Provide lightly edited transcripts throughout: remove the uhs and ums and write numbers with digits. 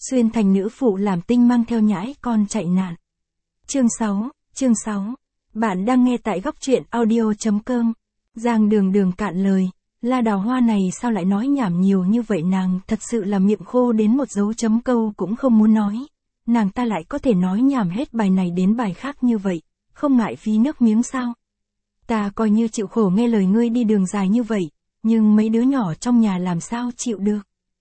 xuyên thành nữ phụ làm tinh mang theo nhãi con chạy nạn. Chương 6. Bạn đang nghe tại góc truyện audio.com. Giang Đường Đường cạn lời, La Đào Hoa này sao lại nói nhảm nhiều như vậy, nàng thật sự là miệng khô đến một dấu chấm câu cũng không muốn nói. Nàng ta lại có thể nói nhảm hết bài này đến bài khác như vậy, không ngại phí nước miếng sao? Ta coi như chịu khổ nghe lời ngươi đi đường dài như vậy, nhưng mấy đứa nhỏ trong nhà làm sao chịu được.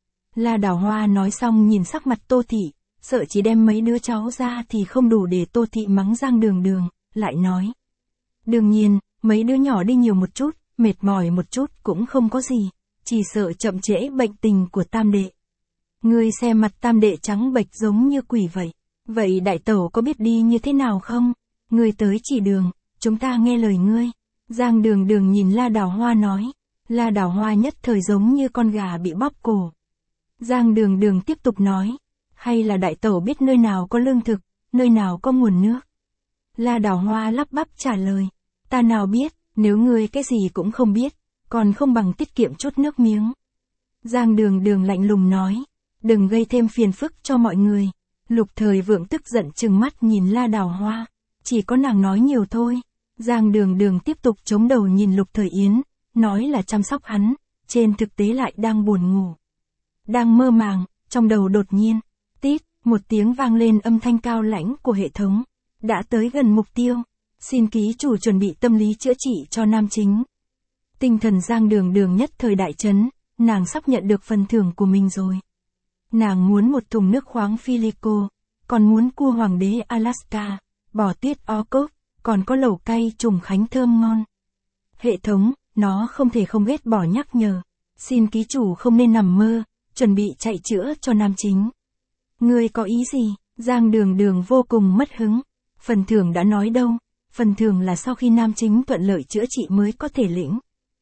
La Đào Hoa nói xong nhìn sắc mặt Tô Thị, sợ chỉ đem mấy đứa cháu ra thì không đủ để Tô Thị mắng Giang Đường Đường, lại nói. Đương nhiên, mấy đứa nhỏ đi nhiều một chút, mệt mỏi một chút cũng không có gì, chỉ sợ chậm trễ bệnh tình của tam đệ. Ngươi xem mặt tam đệ trắng bệch giống như quỷ vậy. Vậy đại tẩu có biết đi như thế nào không? Ngươi tới chỉ đường, chúng ta nghe lời ngươi. Giang Đường Đường nhìn La Đào Hoa nói. La Đào Hoa nhất thời giống như con gà bị bóp cổ. Giang Đường Đường tiếp tục nói. Hay là đại tẩu biết nơi nào có lương thực, nơi nào có nguồn nước? La Đào Hoa lắp bắp trả lời. Ta nào biết, nếu ngươi cái gì cũng không biết, còn không bằng tiết kiệm chút nước miếng. Giang Đường Đường lạnh lùng nói. Đừng gây thêm phiền phức cho mọi người. Lục Thời Vượng tức giận trừng mắt nhìn La Đào Hoa. Chỉ có nàng nói nhiều thôi. Giang Đường Đường tiếp tục chống đầu nhìn Lục Thời Yến, nói là chăm sóc hắn, trên thực tế lại đang buồn ngủ. Đang mơ màng, trong đầu đột nhiên, tít, một tiếng vang lên âm thanh cao lãnh của hệ thống. Đã tới gần mục tiêu. Xin ký chủ chuẩn bị tâm lý chữa trị cho nam chính. Tinh thần Giang Đường Đường nhất thời đại chấn, nàng sắp nhận được phần thưởng của mình rồi. Nàng muốn một thùng nước khoáng Philico, còn muốn cua hoàng đế Alaska, bò tuyết Orcop, còn có lẩu cay trùng khánh thơm ngon. Hệ thống, nó không thể không ghét bỏ nhắc nhở. Xin ký chủ không nên nằm mơ, chuẩn bị chạy chữa cho nam chính. Ngươi có ý gì? Giang Đường Đường vô cùng mất hứng. Phần thưởng đã nói đâu, phần thưởng là sau khi nam chính thuận lợi chữa trị mới có thể lĩnh.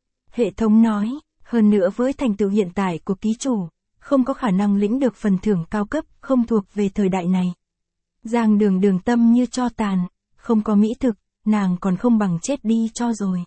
Hệ thống nói, hơn nữa với thành tựu hiện tại của ký chủ, không có khả năng lĩnh được phần thưởng cao cấp không thuộc về thời đại này. Giang Đường Đường tâm như tro tàn, không có mỹ thực, nàng còn không bằng chết đi cho rồi.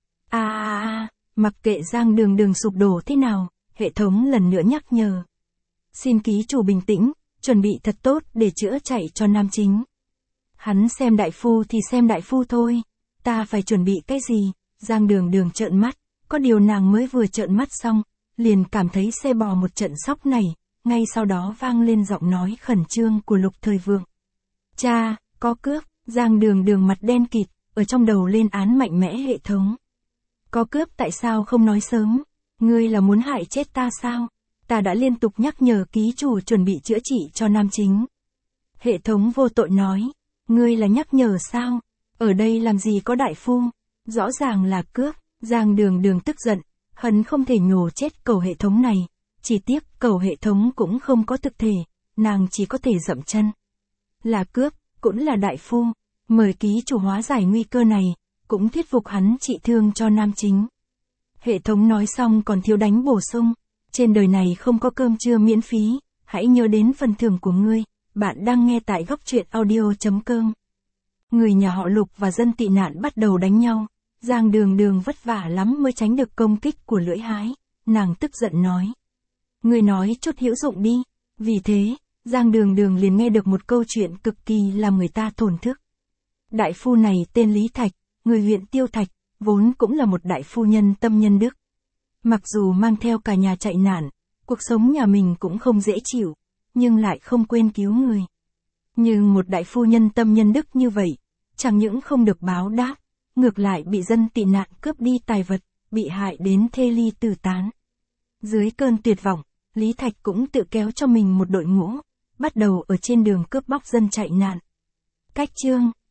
Mặc kệ Giang Đường Đường sụp đổ thế nào, hệ thống lần nữa nhắc nhở. Xin ký chủ bình tĩnh, chuẩn bị thật tốt để chữa chạy cho nam chính. Hắn xem đại phu thì xem đại phu thôi, ta phải chuẩn bị cái gì? Giang Đường Đường trợn mắt, có điều nàng mới vừa trợn mắt xong, liền cảm thấy xe bò một trận sóc này, ngay sau đó vang lên giọng nói khẩn trương của Lục Thời Vượng. Cha, có cướp. Giang Đường Đường mặt đen kịt, ở trong đầu lên án mạnh mẽ hệ thống. Có cướp tại sao không nói sớm? Ngươi là muốn hại chết ta sao? Ta đã liên tục nhắc nhở ký chủ chuẩn bị chữa trị cho nam chính. Hệ thống vô tội nói. Ngươi là nhắc nhở sao? Ở đây làm gì có đại phu? Rõ ràng là cướp. Giang Đường Đường tức giận, hận không thể nhổ chết cầu hệ thống này. Chỉ tiếc cầu hệ thống cũng không có thực thể, nàng chỉ có thể dậm chân. Là cướp, cũng là đại phu. Mời ký chủ hóa giải nguy cơ này, cũng thuyết phục hắn trị thương cho nam chính. Hệ thống nói xong còn thiếu đánh bổ sung. Trên đời này không có cơm trưa miễn phí, hãy nhớ đến phần thưởng của ngươi. Bạn đang nghe tại góc truyện audio.com. Người nhà họ Lục và dân tị nạn bắt đầu đánh nhau. Giang Đường Đường vất vả lắm mới tránh được công kích của lưỡi hái. Nàng tức giận nói. Ngươi nói chút hữu dụng đi. Vì thế, Giang Đường Đường liền nghe được một câu chuyện cực kỳ làm người ta thổn thức. Đại phu này tên Lý Thạch, người huyện Tiêu Thạch, vốn cũng là một đại phu nhân tâm nhân đức. Mặc dù mang theo cả nhà chạy nạn, cuộc sống nhà mình cũng không dễ chịu, nhưng lại không quên cứu người. Nhưng một đại phu nhân tâm nhân đức như vậy, chẳng những không được báo đáp, ngược lại bị dân tị nạn cướp đi tài vật, bị hại đến thê ly tử tán. Dưới cơn tuyệt vọng, Lý Thạch cũng tự kéo cho mình một đội ngũ, bắt đầu ở trên đường cướp bóc dân chạy nạn. Cách chương